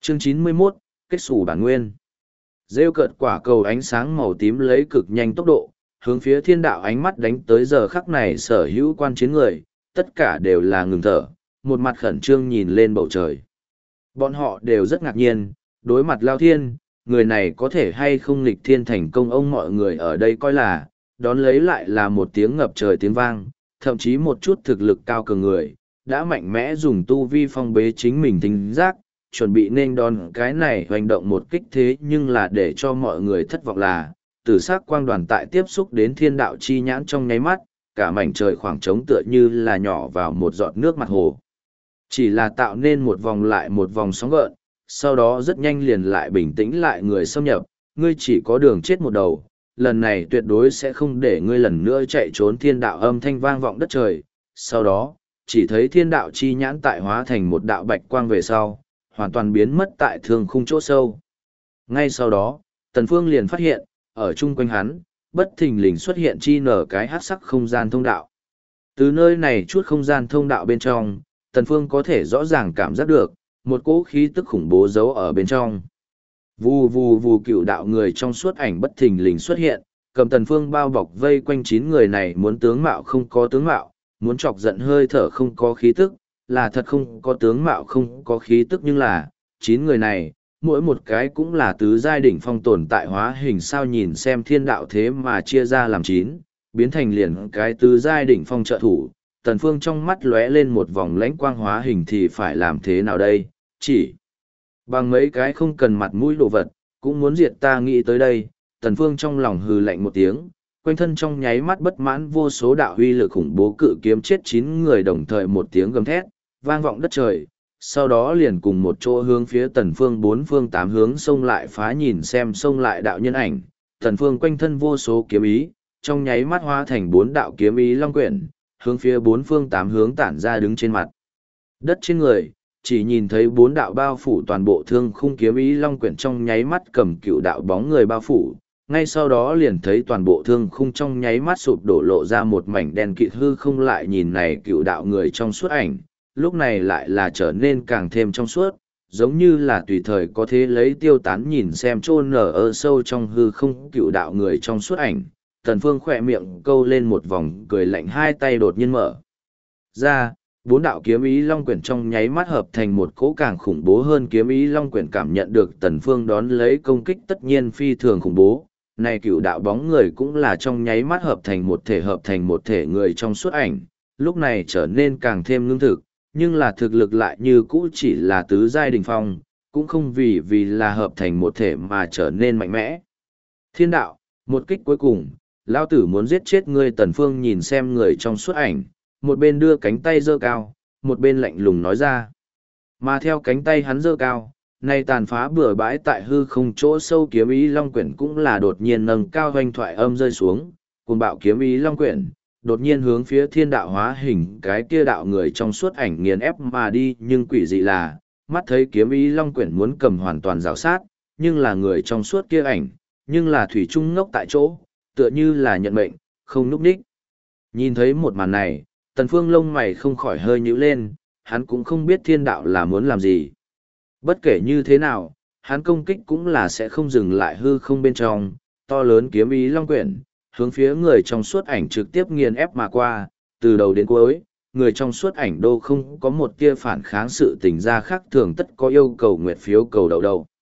Chương 91, kết xù bản nguyên. Rêu cợt quả cầu ánh sáng màu tím lấy cực nhanh tốc độ, hướng phía thiên đạo ánh mắt đánh tới giờ khắc này sở hữu quan chiến người, tất cả đều là ngừng thở, một mặt khẩn trương nhìn lên bầu trời. Bọn họ đều rất ngạc nhiên, đối mặt Lao Thiên, người này có thể hay không nghịch thiên thành công ông mọi người ở đây coi là, đón lấy lại là một tiếng ngập trời tiếng vang, thậm chí một chút thực lực cao cường người, đã mạnh mẽ dùng tu vi phong bế chính mình thính giác, chuẩn bị nên đón cái này hoành động một kích thế nhưng là để cho mọi người thất vọng là, tử sắc quang đoàn tại tiếp xúc đến thiên đạo chi nhãn trong nháy mắt, cả mảnh trời khoảng trống tựa như là nhỏ vào một giọt nước mặt hồ. Chỉ là tạo nên một vòng lại một vòng sóng gợn, sau đó rất nhanh liền lại bình tĩnh lại người xâm nhập, ngươi chỉ có đường chết một đầu, lần này tuyệt đối sẽ không để ngươi lần nữa chạy trốn thiên đạo âm thanh vang vọng đất trời. Sau đó, chỉ thấy thiên đạo chi nhãn tại hóa thành một đạo bạch quang về sau, hoàn toàn biến mất tại thương khung chỗ sâu. Ngay sau đó, Tần Phương liền phát hiện, ở chung quanh hắn, bất thình lình xuất hiện chi nở cái hắc sắc không gian thông đạo. Từ nơi này chút không gian thông đạo bên trong, Tần Phương có thể rõ ràng cảm giác được, một cỗ khí tức khủng bố giấu ở bên trong. Vù vù vù cựu đạo người trong suốt ảnh bất thình lình xuất hiện, cầm Tần Phương bao bọc vây quanh 9 người này muốn tướng mạo không có tướng mạo, muốn chọc giận hơi thở không có khí tức, là thật không có tướng mạo không có khí tức nhưng là, 9 người này, mỗi một cái cũng là tứ giai đỉnh phong tồn tại hóa hình sao nhìn xem thiên đạo thế mà chia ra làm 9, biến thành liền cái tứ giai đỉnh phong trợ thủ. Tần Phương trong mắt lóe lên một vòng lãnh quang hóa hình thì phải làm thế nào đây, chỉ bằng mấy cái không cần mặt mũi đồ vật, cũng muốn diệt ta nghĩ tới đây, Tần Phương trong lòng hừ lạnh một tiếng, quanh thân trong nháy mắt bất mãn vô số đạo huy lực khủng bố cự kiếm chết 9 người đồng thời một tiếng gầm thét, vang vọng đất trời, sau đó liền cùng một chỗ hướng phía Tần Phương 4 phương 8 hướng xông lại phá nhìn xem xông lại đạo nhân ảnh, Tần Phương quanh thân vô số kiếm ý, trong nháy mắt hóa thành 4 đạo kiếm ý long quyển, hướng phía 4 phương 8 hướng tản ra đứng trên mặt đất trên người, chỉ nhìn thấy 4 đạo bao phủ toàn bộ thương khung kiếm ý long quyển trong nháy mắt cầm cựu đạo bóng người bao phủ, ngay sau đó liền thấy toàn bộ thương khung trong nháy mắt sụp đổ lộ ra một mảnh đen kịt hư không lại nhìn này cựu đạo người trong suốt ảnh, lúc này lại là trở nên càng thêm trong suốt, giống như là tùy thời có thể lấy tiêu tán nhìn xem chôn nở ở sâu trong hư không cựu đạo người trong suốt ảnh. Tần Phương khỏe miệng câu lên một vòng cười lạnh, hai tay đột nhiên mở ra, 4 đạo kiếm ý long quyển trong nháy mắt hợp thành một cỗ càng khủng bố hơn kiếm ý long quyển cảm nhận được Tần Phương đón lấy công kích tất nhiên phi thường khủng bố. Này cựu đạo bóng người cũng là trong nháy mắt hợp thành một thể người trong suốt ảnh, lúc này trở nên càng thêm ngưng thực, nhưng là thực lực lại như cũ chỉ là tứ giai đỉnh phong, cũng không vì là hợp thành một thể mà trở nên mạnh mẽ. Thiên đạo, một kích cuối cùng, lão tử muốn giết chết ngươi. Tần Phương nhìn xem người trong suốt ảnh, một bên đưa cánh tay giơ cao, một bên lạnh lùng nói ra. Mà theo cánh tay hắn giơ cao, nay tàn phá bừa bãi tại hư không chỗ sâu kiếm ý long quyển cũng là đột nhiên nâng cao hoành thoại âm rơi xuống, cuồng bạo kiếm ý long quyển, đột nhiên hướng phía thiên đạo hóa hình cái kia đạo người trong suốt ảnh nghiền ép mà đi, nhưng quỷ dị là, mắt thấy kiếm ý long quyển muốn cầm hoàn toàn rào sát, nhưng là người trong suốt kia ảnh, nhưng là thủy trung ngốc tại chỗ, tựa như là nhận mệnh, không núp đích. Nhìn thấy một màn này, Tần Phương lông mày không khỏi hơi nhíu lên, hắn cũng không biết thiên đạo là muốn làm gì. Bất kể như thế nào, hắn công kích cũng là sẽ không dừng lại hư không bên trong, to lớn kiếm ý long quyển, hướng phía người trong suốt ảnh trực tiếp nghiền ép mà qua, từ đầu đến cuối, người trong suốt ảnh đô không có một tia phản kháng, sự tình ra khác thường tất có yêu cầu nguyệt phiếu cầu đầu đầu.